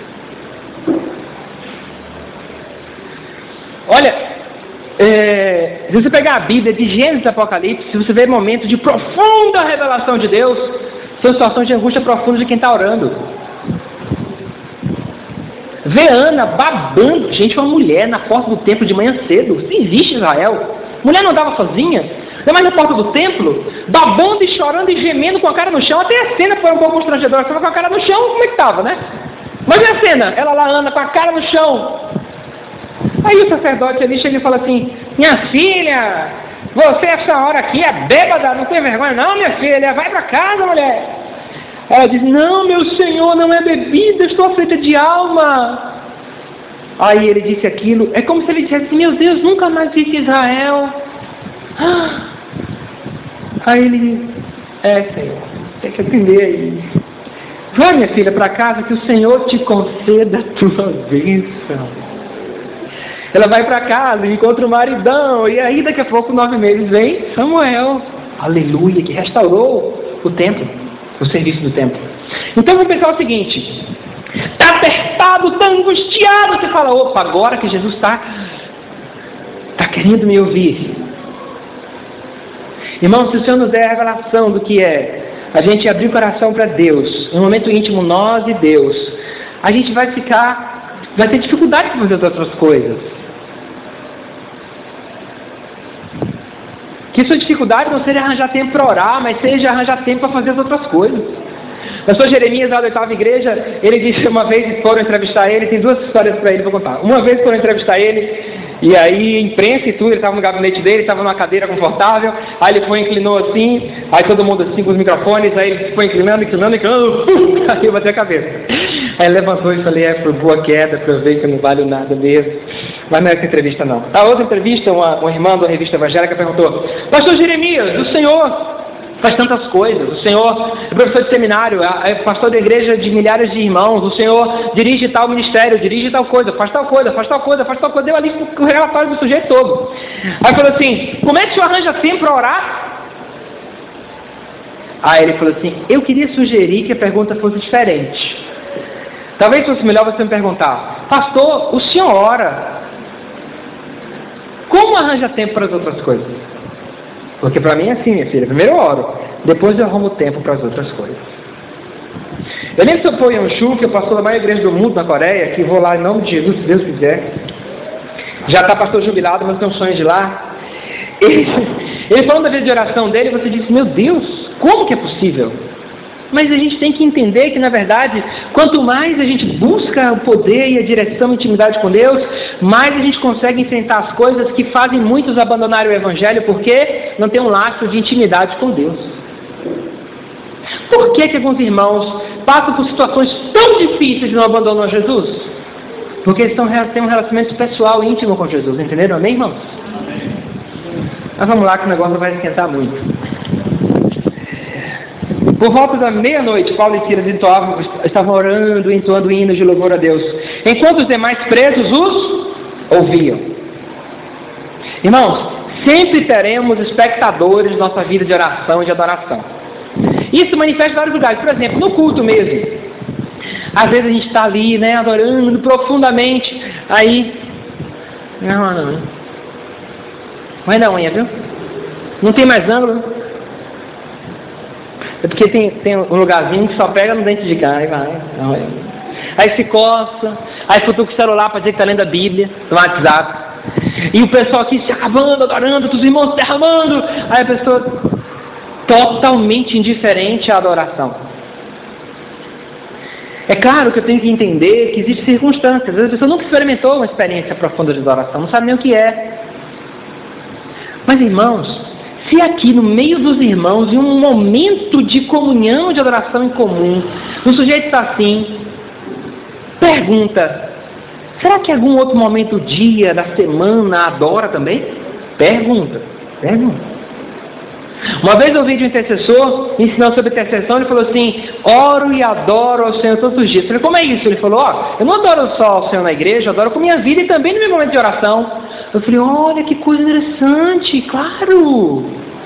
Olha, é, se você pegar a Bíblia de Gênesis e Apocalipse, se você ver momentos de profunda revelação de Deus, são situações de angústia profunda de quem está orando. Vê Ana babando, gente, uma mulher na porta do templo de manhã cedo. Isso existe em Israel. Mulher não andava sozinha, ainda mais na porta do templo, babando e chorando e gemendo com a cara no chão. Até a cena foi um pouco constrangedora, estava com a cara no chão, como é que estava, né? Mas e a cena? Ela lá anda com a cara no chão. Aí o sacerdote ali chega e fala assim, minha filha, você essa hora aqui é bêbada, não tem vergonha não, minha filha, vai para casa, mulher. Ela diz, não, meu senhor, não é bebida, estou aflita de alma. Aí ele disse aquilo, é como se ele dissesse, meu Deus, nunca mais vi Israel. Aí ele, é Senhor, tem que aprender aí. Vai, minha filha, para casa que o Senhor te conceda a tua bênção. Ela vai para casa e encontra o maridão, e aí daqui a pouco, nove meses, vem Samuel, aleluia, que restaurou o templo, o serviço do templo. Então vamos pensar o seguinte, está apertado, está angustiado, você fala, opa, agora que Jesus está tá querendo me ouvir. Irmão, se o Senhor nos der a revelação do que é a gente abrir o coração para Deus, um momento íntimo, nós e Deus, a gente vai ficar, vai ter dificuldade para fazer as outras coisas. Que sua dificuldade não seja arranjar tempo para orar, mas seja arranjar tempo para fazer as outras coisas. O pastor Jeremias, lá da oitava igreja, ele disse uma vez, foram entrevistar ele, tem duas histórias para ele, vou contar. Uma vez foram entrevistar ele, e aí imprensa e tudo, ele estava no gabinete dele, estava numa cadeira confortável, aí ele foi, inclinou assim, aí todo mundo assim com os microfones, aí ele foi inclinando, inclinando, inclinando, aí eu bati a cabeça. Aí ele levantou e falei, é por boa queda, para eu ver que eu não valho nada mesmo. Mas não é essa entrevista não. A outra entrevista, uma, uma irmã da revista evangélica perguntou, pastor Jeremias, o senhor faz tantas coisas, o senhor é professor de seminário, é pastor da igreja de milhares de irmãos, o senhor dirige tal ministério, dirige tal coisa, faz tal coisa, faz tal coisa, faz tal coisa, deu ali o relatório do sujeito todo. Aí falou assim, como é que o senhor arranja tempo para orar? Aí ele falou assim, eu queria sugerir que a pergunta fosse diferente. Talvez fosse melhor você me perguntar, pastor, o senhor ora, como arranja tempo para as outras coisas? Porque para mim é assim, minha filha, primeiro eu oro, depois eu arrumo tempo para as outras coisas. Eu lembro que eu fui em Anshu, que eu pastor da maior igreja do mundo na Coreia, que vou lá em nome de Jesus, se Deus quiser. Já está pastor jubilado, mas tenho um sonho de ir lá. ele, ele falando da vida de oração dele, você diz, meu Deus, como que é possível? Mas a gente tem que entender que, na verdade, quanto mais a gente busca o poder e a direção e a intimidade com Deus, mais a gente consegue enfrentar as coisas que fazem muitos abandonarem o Evangelho, porque não tem um laço de intimidade com Deus. Por que que alguns irmãos passam por situações tão difíceis e não abandonam Jesus? Porque eles estão, têm um relacionamento pessoal íntimo com Jesus, entenderam? Amém, irmãos? Mas vamos lá que o negócio vai esquentar muito. Por volta da meia-noite, Paulo e Silas entoavam, estavam orando, entoando hinos de louvor a Deus, enquanto os demais presos os ouviam. Irmãos, sempre teremos espectadores na nossa vida de oração e de adoração. Isso manifesta em vários lugares. Por exemplo, no culto mesmo. Às vezes a gente está ali, né, adorando profundamente. Aí, não, não, não. Vai dar unha, viu? Não tem mais ângulo. É porque tem, tem um lugarzinho que só pega no dente de cá, aí vai. Aí se coça, aí futuca o celular para dizer que está lendo a Bíblia no WhatsApp. E o pessoal aqui se acabando, adorando, os irmãos se derramando. Aí a pessoa totalmente indiferente à adoração. É claro que eu tenho que entender que existem circunstâncias. Às vezes a pessoa nunca experimentou uma experiência profunda de adoração, não sabe nem o que é. Mas, irmãos, se aqui no meio dos irmãos, em um momento de comunhão, de adoração em comum, o sujeito está assim, pergunta, será que em algum outro momento do dia, da semana, adora também? Pergunta, pergunta. Uma vez eu ouvi de um intercessor, ensinando sobre intercessão, ele falou assim, oro e adoro ao Senhor todos os dias. Eu falei, como é isso? Ele falou, ó, eu não adoro só ao Senhor na igreja, eu adoro com minha vida e também no meu momento de oração. Eu falei, olha que coisa interessante, claro.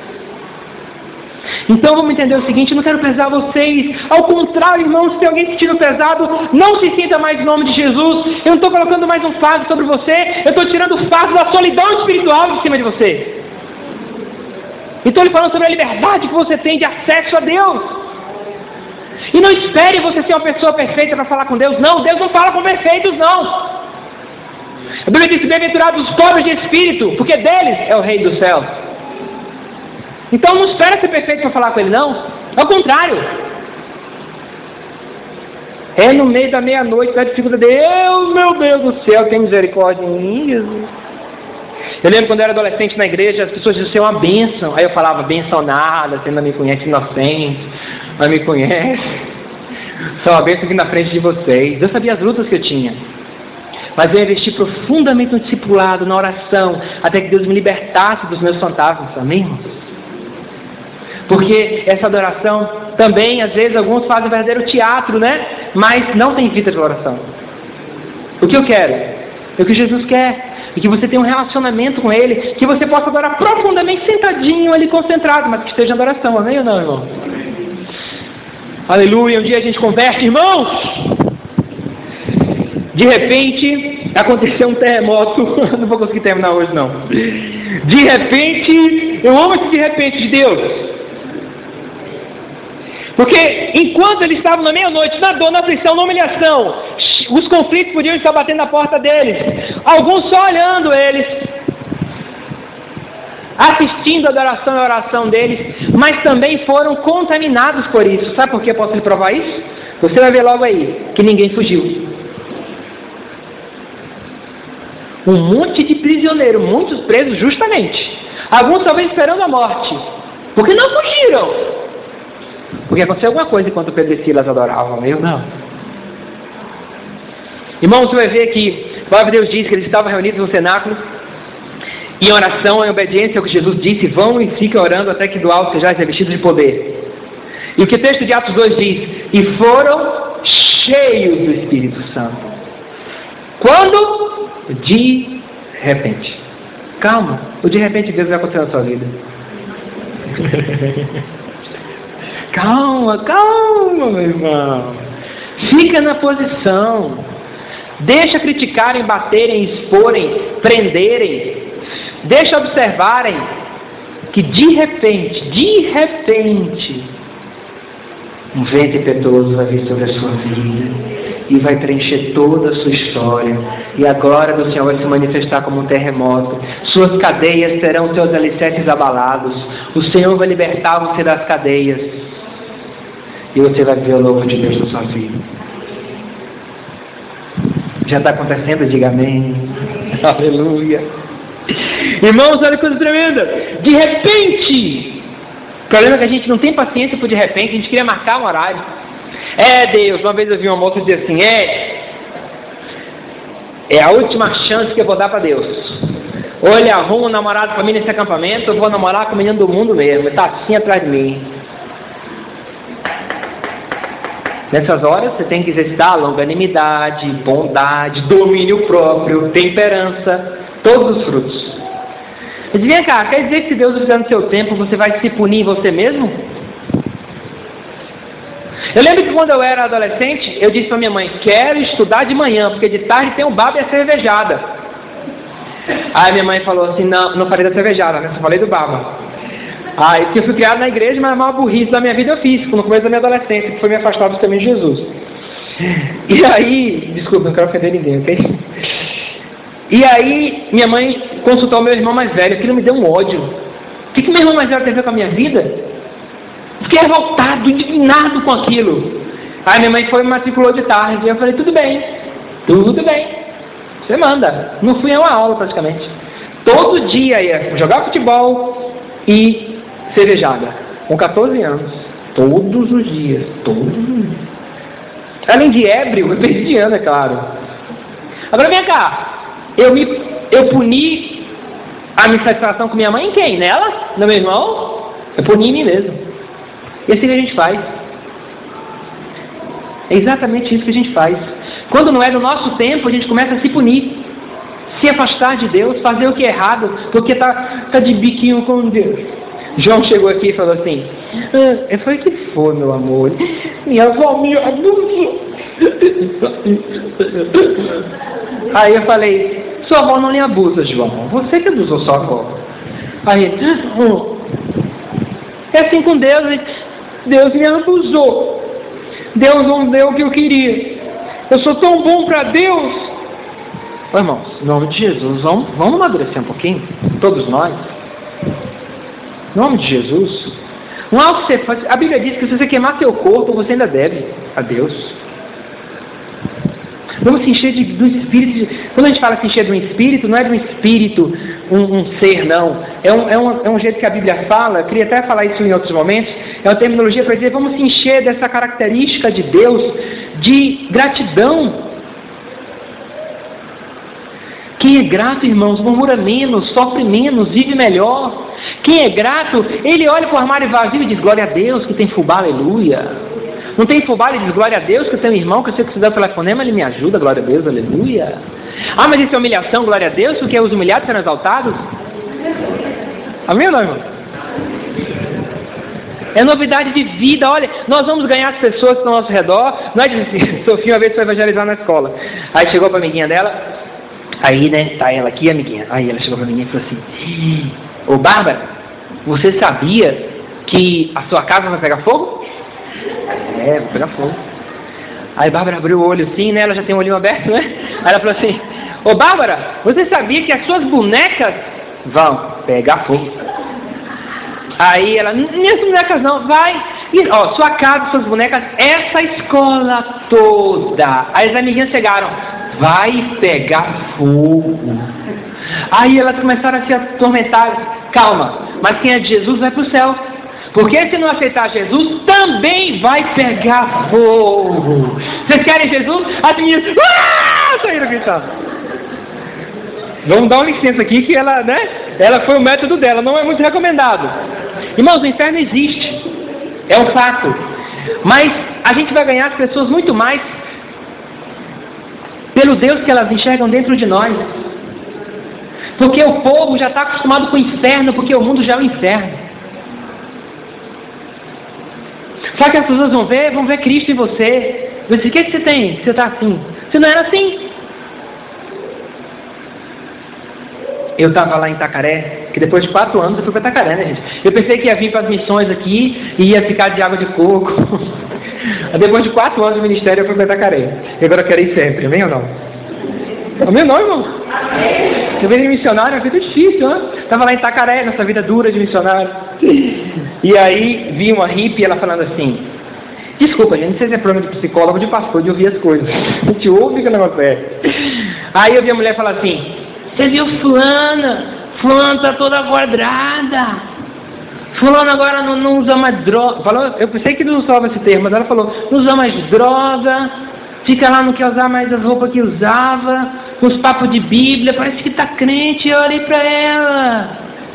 Então vamos entender o seguinte, eu não quero pesar vocês. Ao contrário, irmãos, se tem alguém sentindo pesado, não se sinta mais em nome de Jesus. Eu não estou colocando mais um fardo sobre você, eu estou tirando o fardo da solidão espiritual de cima de você. Então ele falando sobre a liberdade que você tem de acesso a Deus. E não espere você ser uma pessoa perfeita para falar com Deus. Não, Deus não fala com perfeitos, não. A Bíblia diz, bem-aventurados os pobres de espírito, porque deles é o rei dos céus. Então não espera ser perfeito para falar com ele, não. Ao contrário. É no meio da meia-noite, da dificuldade. Deus, meu Deus do céu, tem misericórdia em mim, Jesus. Eu lembro quando eu era adolescente na igreja, as pessoas diziam, você é uma bênção. Aí eu falava, bênção nada, você ainda me conhece inocente, não me conhece. Sou uma bênção aqui na frente de vocês. Eu sabia as lutas que eu tinha. Mas eu investi profundamente no discipulado, na oração, até que Deus me libertasse dos meus fantasmas. Amém, irmãos? Porque essa adoração também, às vezes, alguns fazem verdadeiro teatro, né? Mas não tem vida de oração. O que eu quero? É o que Jesus quer. E que você tenha um relacionamento com Ele, que você possa adorar profundamente, sentadinho ali, concentrado, mas que esteja em adoração. Amém ou não, irmão? Aleluia. Um dia a gente converte, irmãos. De repente, aconteceu um terremoto. Não vou conseguir terminar hoje, não. De repente, eu amo esse de repente de Deus. Porque enquanto eles estavam na meia-noite, na dor, na aflição, na humilhação, os conflitos podiam estar batendo na porta deles. Alguns só olhando eles, assistindo a adoração e a oração deles, mas também foram contaminados por isso. Sabe por que eu posso lhe provar isso? Você vai ver logo aí, que ninguém fugiu. Um monte de prisioneiro, muitos presos justamente. Alguns talvez esperando a morte, porque não fugiram. Porque aconteceu alguma coisa enquanto Pedro e Silas adoravam, eu não. Irmãos, você vai ver que a palavra de Deus diz que eles estavam reunidos no cenáculo, em oração, em obediência ao que Jesus disse, vão e fiquem orando até que do alto sejais revestidos de poder. E o que o texto de Atos dois diz, e foram cheios do Espírito Santo. Quando? De repente. Calma, o de repente Deus vai acontecer na sua vida. Calma, calma, meu irmão. Fica na posição. Deixa criticarem, baterem, exporem, prenderem. Deixa observarem que de repente, de repente, um vento impetuoso vai vir sobre a sua vida. e vai preencher toda a sua história. E a glória do Senhor vai se manifestar como um terremoto. Suas cadeias terão seus alicerces abalados. O Senhor vai libertar você das cadeias. E você vai ver o novo de Deus na sua vida. Já está acontecendo? Diga amém. Aleluia. Irmãos, olha que coisa tremenda. De repente... O problema é que a gente não tem paciência por de repente. A gente queria marcar um horário. É, Deus, uma vez eu vi uma moça dizer assim, é, é a última chance que eu vou dar para Deus. Ou ele arruma um namorado para mim nesse acampamento, eu vou namorar com o menino do mundo mesmo, ele está assim atrás de mim. Nessas horas você tem que exercitar longanimidade, bondade, domínio próprio, temperança, todos os frutos. Mas vem cá, quer dizer que se Deus usar no seu tempo, você vai se punir em você mesmo? Eu lembro que quando eu era adolescente, eu disse para minha mãe, quero estudar de manhã, porque de tarde tem o baba e a cervejada. Aí minha mãe falou assim, não, não falei da cervejada, né? Só falei do baba. Aí eu fui criado na igreja, mas a maior burrice da minha vida eu fiz, no começo da minha adolescência, que foi me afastar do caminho de Jesus. E aí, desculpa, não quero ofender ninguém, ok? E aí, minha mãe consultou o meu irmão mais velho, aquilo me deu um ódio. O que, que meu irmão mais velho tem a ver com a minha vida? Fiquei revoltado, indignado com aquilo. Aí minha mãe foi e me matriculou de tarde. E eu falei, tudo bem, tudo bem. Você manda. Não fui a uma aula praticamente. Todo dia ia jogar futebol e cervejada. Com quatorze anos. Todos os dias. Todos os dias. Além de ébrio, eu perdi de ano, é claro. Agora vem cá. Eu, me, eu puni a minha satisfação com minha mãe em quem? Nela? No meu irmão? Eu puni em mim mesmo. E assim que a gente faz. É exatamente isso que a gente faz. Quando não é do nosso tempo, a gente começa a se punir, se afastar de Deus, fazer o que é errado, porque está tá de biquinho com Deus. João chegou aqui e falou assim, ah, eu falei, que foi, meu amor? Minha avó me abusou. Aí eu falei, sua avó não lhe abusa, João. Você que abusou sua avó. Aí ele, hum, é assim com Deus, Deus me abusou. Deus não deu o que eu queria. Eu sou tão bom para Deus. Ô, irmãos, em nome de Jesus, vamos, vamos amadurecer um pouquinho, todos nós. Em nome de Jesus. Não é o que você faz. A Bíblia diz que se você queimar seu corpo, você ainda deve a Deus. Vamos se encher de, do Espírito. De, quando a gente fala se encher do Espírito, não é do Espírito um, um ser, não. É um, é, um, é um jeito que a Bíblia fala. Eu queria até falar isso em outros momentos. É uma terminologia para dizer, vamos se encher dessa característica de Deus, de gratidão. Quem é grato, irmãos, murmura menos, sofre menos, vive melhor. Quem é grato, ele olha para o armário vazio e diz, glória a Deus que tem fubá, aleluia. Não tem fubá, ele diz, glória a Deus que eu tenho um irmão, que eu sei que se der o telefonema, ele me ajuda, glória a Deus, aleluia. Ah, mas isso é humilhação, glória a Deus, porque os humilhados serão exaltados. Amém ou não, irmão? É novidade de vida, olha, nós vamos ganhar as pessoas que estão ao nosso redor. Não é de assim, Sofia uma vez foi evangelizar na escola. Aí chegou para a amiguinha dela, aí, né, tá ela aqui, amiguinha. Aí ela chegou para a amiguinha e falou assim, ô Bárbara, você sabia que a sua casa vai pegar fogo? É, vai pegar fogo. Aí a Bárbara abriu o olho assim, né? Ela já tem o olhinho aberto, né? Aí ela falou assim, ô Bárbara, você sabia que as suas bonecas vão pegar fogo? Aí ela, minhas bonecas não, vai. E, ó, sua casa, suas bonecas, essa escola toda. Aí as amiguinhas chegaram, vai pegar fogo. Aí elas começaram a se atormentar. Calma, mas quem é de Jesus vai para o céu. Porque se não aceitar Jesus, também vai pegar fogo. Vocês querem Jesus? As meninas, ah! Saíram gritando. Vamos dar uma licença aqui que ela, né? Ela foi o método dela, não é muito recomendado. Irmãos, o inferno existe. É um fato. Mas a gente vai ganhar as pessoas muito mais pelo Deus que elas enxergam dentro de nós. Porque o povo já está acostumado com o inferno, porque o mundo já é o inferno. Só que as pessoas vão ver, vão ver Cristo em você. Vão dizer, o que, que você tem? Você está assim. Você não era assim. Eu estava lá em Itacaré, que depois de quatro anos eu fui para Itacaré, né, gente? Eu pensei que ia vir para as missões aqui e ia ficar de água de coco. Depois de quatro anos de ministério, eu fui para Itacaré. E agora eu quero ir sempre, amém ou não? Amém ou não, irmão? Essa vida de missionário é uma vida difícil, né? Estava lá em Itacaré, nessa vida dura de missionário. E aí, vi uma hippie, ela falando assim, desculpa, gente, não sei se é problema de psicólogo ou de pastor, de ouvir as coisas. A gente ouve que o negócio é. Aí eu vi a mulher falar assim, você viu fulana? Fulana tá toda quadrada. Fulano agora não, não usa mais droga. Falou, eu pensei que não usava esse termo, mas ela falou, não usa mais droga, fica lá, não quer usar mais as roupas que usava, com os papos de Bíblia, parece que está crente. Eu olhei para ela.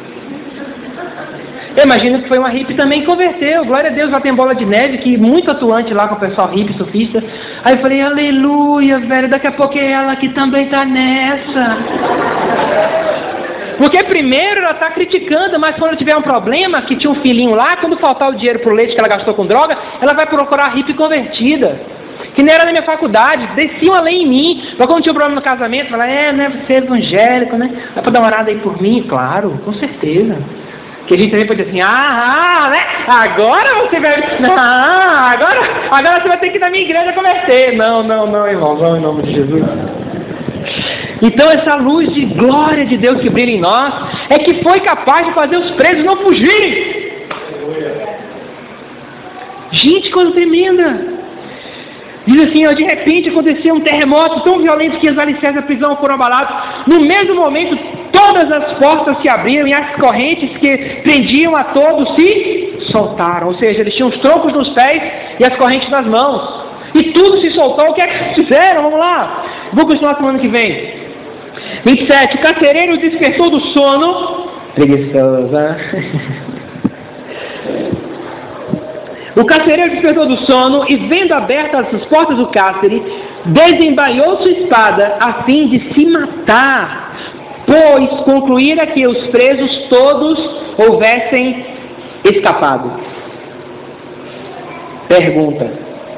Eu imagino que foi uma hippie também que converteu. Glória a Deus, lá tem Bola de Neve, que muito atuante lá com o pessoal hippie, sufista. Aí eu falei, aleluia, velho, daqui a pouco é ela que também está nessa. Porque primeiro ela está criticando, mas quando tiver um problema, que tinha um filhinho lá, quando faltar o dinheiro pro leite que ela gastou com droga, ela vai procurar a hippie convertida. Que nem era na minha faculdade, descia uma lei em mim. Mas quando tinha um problema no casamento, ela, é, né, você é evangélico, né? Vai para dar uma orada aí por mim? Claro, com certeza. Que a gente também pode dizer assim, ah, ah, né? Agora você vai. Ah, agora, agora você vai ter que ir na minha igreja converter. Não, não, não, irmão, não, em nome de Jesus. Então essa luz de glória de Deus que brilha em nós é que foi capaz de fazer os presos não fugirem. Gente, coisa tremenda. Diz assim, ó, de repente aconteceu um terremoto tão violento que os alicerces da prisão foram abalados. No mesmo momento, todas as portas se abriram e as correntes que prendiam a todos se soltaram. Ou seja, eles tinham os troncos nos pés e as correntes nas mãos. E tudo se soltou. O que é que eles fizeram? Vamos lá. Vou continuar semana que vem. vinte e sete. O carcereiro despertou do sono. Preguiçosa. O carcereiro despertou do sono e, vendo abertas as portas do cárcere, desembaiou sua espada a fim de se matar, pois concluíra que os presos todos houvessem escapado. Pergunta.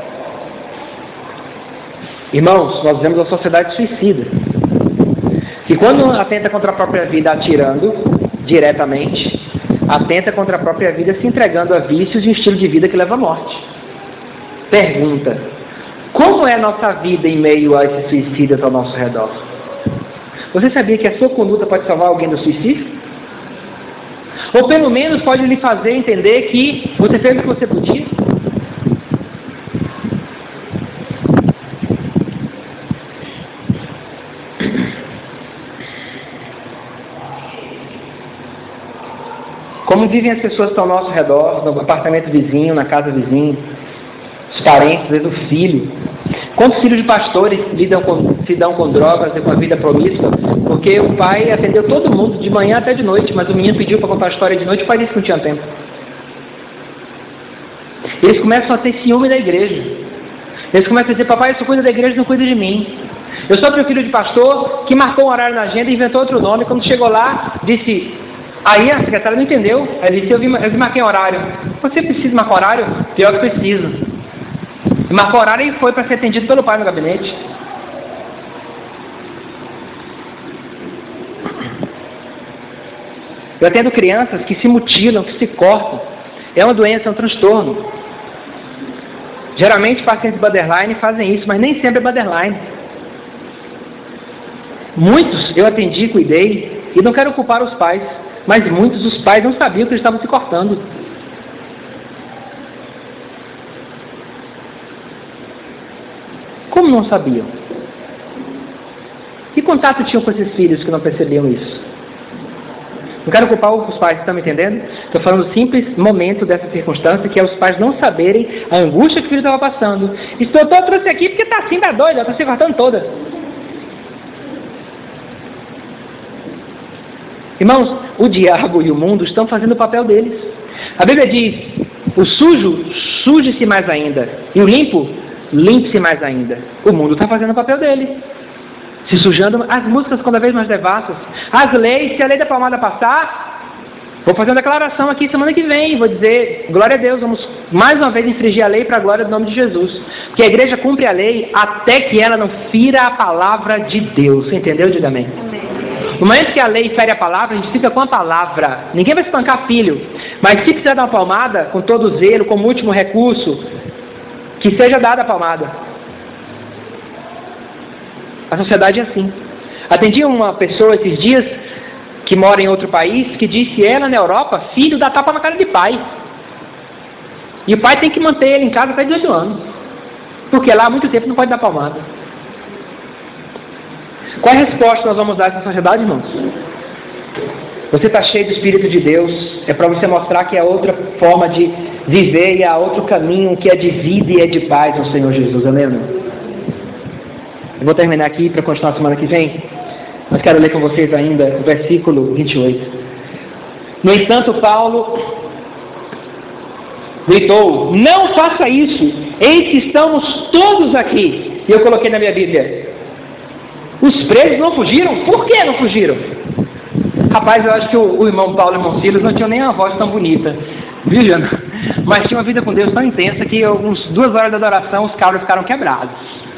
Irmãos, nós vemos a sociedade suicida, que quando atenta contra a própria vida atirando diretamente, atenta contra a própria vida se entregando a vícios e um estilo de vida que leva à morte. Pergunta. Como é a nossa vida em meio a esses suicidas ao nosso redor? Você sabia que a sua conduta pode salvar alguém do suicídio? Ou pelo menos pode lhe fazer entender que você fez o que você podia? Como vivem as pessoas que estão ao nosso redor, no apartamento vizinho, na casa vizinha, os parentes, às vezes o filho. Quantos filhos de pastores lidam com, se dão com drogas e com a vida promíscua? Porque o pai atendeu todo mundo, de manhã até de noite, mas o menino pediu para contar a história de noite, o pai disse que não tinha tempo. Eles começam a ter ciúme da igreja. Eles começam a dizer, papai, eu só cuido da igreja, não cuida de mim. Eu sou meu filho de pastor, que marcou um horário na agenda e inventou outro nome. Quando chegou lá, disse... Aí a secretária não entendeu. Ele disse, eu, vi, eu marquei horário. Você precisa marcar horário? Pior que precisa. E marcou horário e foi para ser atendido pelo pai no gabinete. Eu atendo crianças que se mutilam, que se cortam. É uma doença, é um transtorno. Geralmente pacientes borderline fazem isso, mas nem sempre é borderline. Muitos eu atendi, cuidei, e não quero culpar os pais. Mas muitos dos pais não sabiam que eles estavam se cortando. Como não sabiam? Que contato tinham com esses filhos que não percebiam isso? Não quero culpar os pais, estão me entendendo? Estou falando do simples momento dessa circunstância, que é os pais não saberem a angústia que o filho estava passando. Estou todo trouxe aqui porque está assim, está doido, está se cortando toda. Irmãos, o diabo e o mundo estão fazendo o papel deles. A Bíblia diz, o sujo, suje-se mais ainda. E o limpo, limpe-se mais ainda. O mundo está fazendo o papel dele. Se sujando, as músicas cada vez mais devassas. As leis, se a lei da palmada passar, vou fazer uma declaração aqui semana que vem. Vou dizer, glória a Deus, vamos mais uma vez infringir a lei para a glória do nome de Jesus. Porque a igreja cumpre a lei até que ela não fira a palavra de Deus. Você entendeu? Diga amém. No momento que a lei fere a palavra, a gente fica com a palavra. Ninguém vai espancar filho. Mas se precisar dar uma palmada, com todo zelo, como último recurso, que seja dada a palmada. A sociedade é assim. Atendi uma pessoa esses dias que mora em outro país, que disse ela na Europa, filho dá tapa na cara de pai. E o pai tem que manter ele em casa até dezoito anos. Porque lá há muito tempo não pode dar palmada. Qual é a resposta que nós vamos dar a essa sociedade, irmãos? Você está cheio do Espírito de Deus, é para você mostrar que é outra forma de viver e há outro caminho que é de vida e é de paz no Senhor Jesus, amém? Eu vou terminar aqui para continuar a semana que vem, mas quero ler com vocês ainda o versículo vinte e oito. No entanto, Paulo gritou: não faça isso, eis que estamos todos aqui. E eu coloquei na minha Bíblia: os presos não fugiram? Por que não fugiram? Rapaz, eu acho que o, o irmão Paulo e o irmão Silas não tinham nem uma voz tão bonita, viu, Jana? Mas tinha uma vida com Deus tão intensa que uns duas horas da adoração os cabras ficaram quebrados.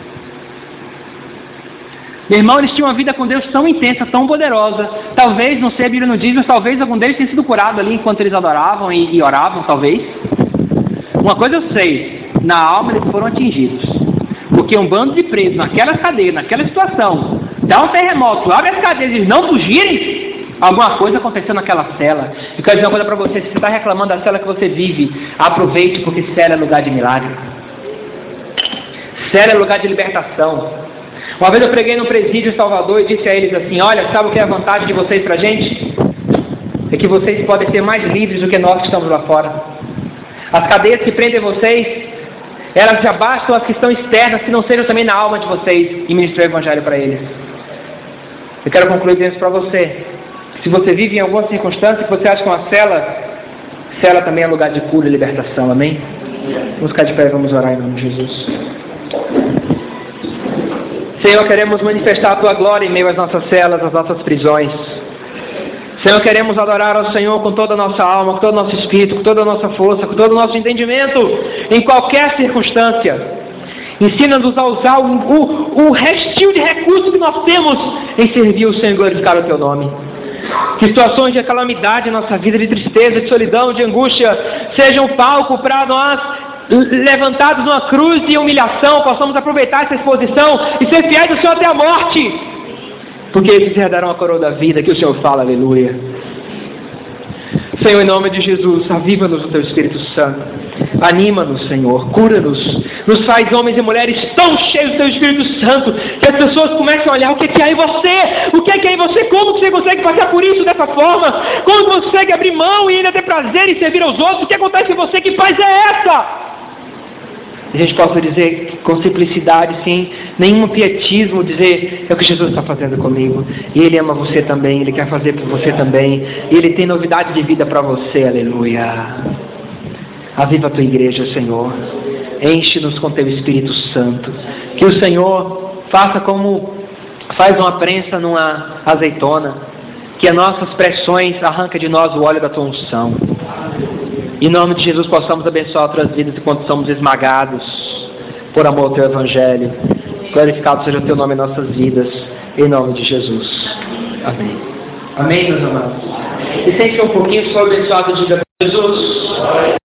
Meu irmão, eles tinham uma vida com Deus tão intensa, tão poderosa. Talvez, não sei, a Bíblia não diz, mas talvez algum deles tenha sido curado ali enquanto eles adoravam e, e oravam, talvez. Uma coisa eu sei, na alma eles foram atingidos. Porque um bando de presos naquela cadeia, naquela situação, dá um terremoto, abre as cadeias e eles não fugirem, alguma coisa aconteceu naquela cela. Eu quero dizer uma coisa para você: se você está reclamando da cela que você vive, aproveite, porque cela é lugar de milagre. Cela é lugar de libertação. Uma vez eu preguei no presídio em Salvador e disse a eles assim: olha, sabe o que é a vantagem de vocês para a gente? É que vocês podem ser mais livres do que nós que estamos lá fora. As cadeias que prendem vocês, elas já bastam as que estão externas, que não sejam também na alma de vocês, e ministrar o Evangelho para eles. Eu quero concluir dizendo isso para você: se você vive em alguma circunstância que você acha que é uma cela, cela também é lugar de cura e libertação, amém? Vamos ficar de pé e vamos orar em nome de Jesus. Senhor, queremos manifestar a Tua glória em meio às nossas celas, às nossas prisões. Senhor, queremos adorar ao Senhor com toda a nossa alma, com todo o nosso espírito, com toda a nossa força, com todo o nosso entendimento, em qualquer circunstância. Ensina-nos a usar o, o, o restinho de recursos que nós temos em servir o Senhor e glorificar o Teu nome. Que situações de calamidade em nossa vida, de tristeza, de solidão, de angústia, sejam palco para nós, levantados numa cruz de humilhação, possamos aproveitar essa exposição e ser fiéis ao Senhor até a morte, porque eles herdarão a coroa da vida que o Senhor fala, aleluia. Senhor, em nome de Jesus, aviva-nos o Teu Espírito Santo, anima-nos, Senhor, cura-nos, nos faz homens e mulheres tão cheios do Teu Espírito Santo, que as pessoas comecem a olhar o que é que há em você, o que é que há em você, como você consegue passar por isso dessa forma, como você consegue abrir mão e ainda ter prazer em servir aos outros, o que acontece em você, que paz é essa? A gente possa dizer com simplicidade, sem nenhum pietismo, dizer: é o que Jesus está fazendo comigo, e Ele ama você também, Ele quer fazer por você também, e Ele tem novidade de vida para você, aleluia. Aviva a Tua igreja, Senhor, enche-nos com Teu Espírito Santo, que o Senhor faça como faz uma prensa numa azeitona, que as nossas pressões arranca de nós o óleo da Tua unção. Em nome de Jesus possamos abençoar outras vidas enquanto somos esmagados por amor ao Teu Evangelho. Glorificado seja o Teu nome em nossas vidas, em nome de Jesus. Amém. Amém, meus amados. E sente um pouquinho, se for abençoado, diga: Jesus.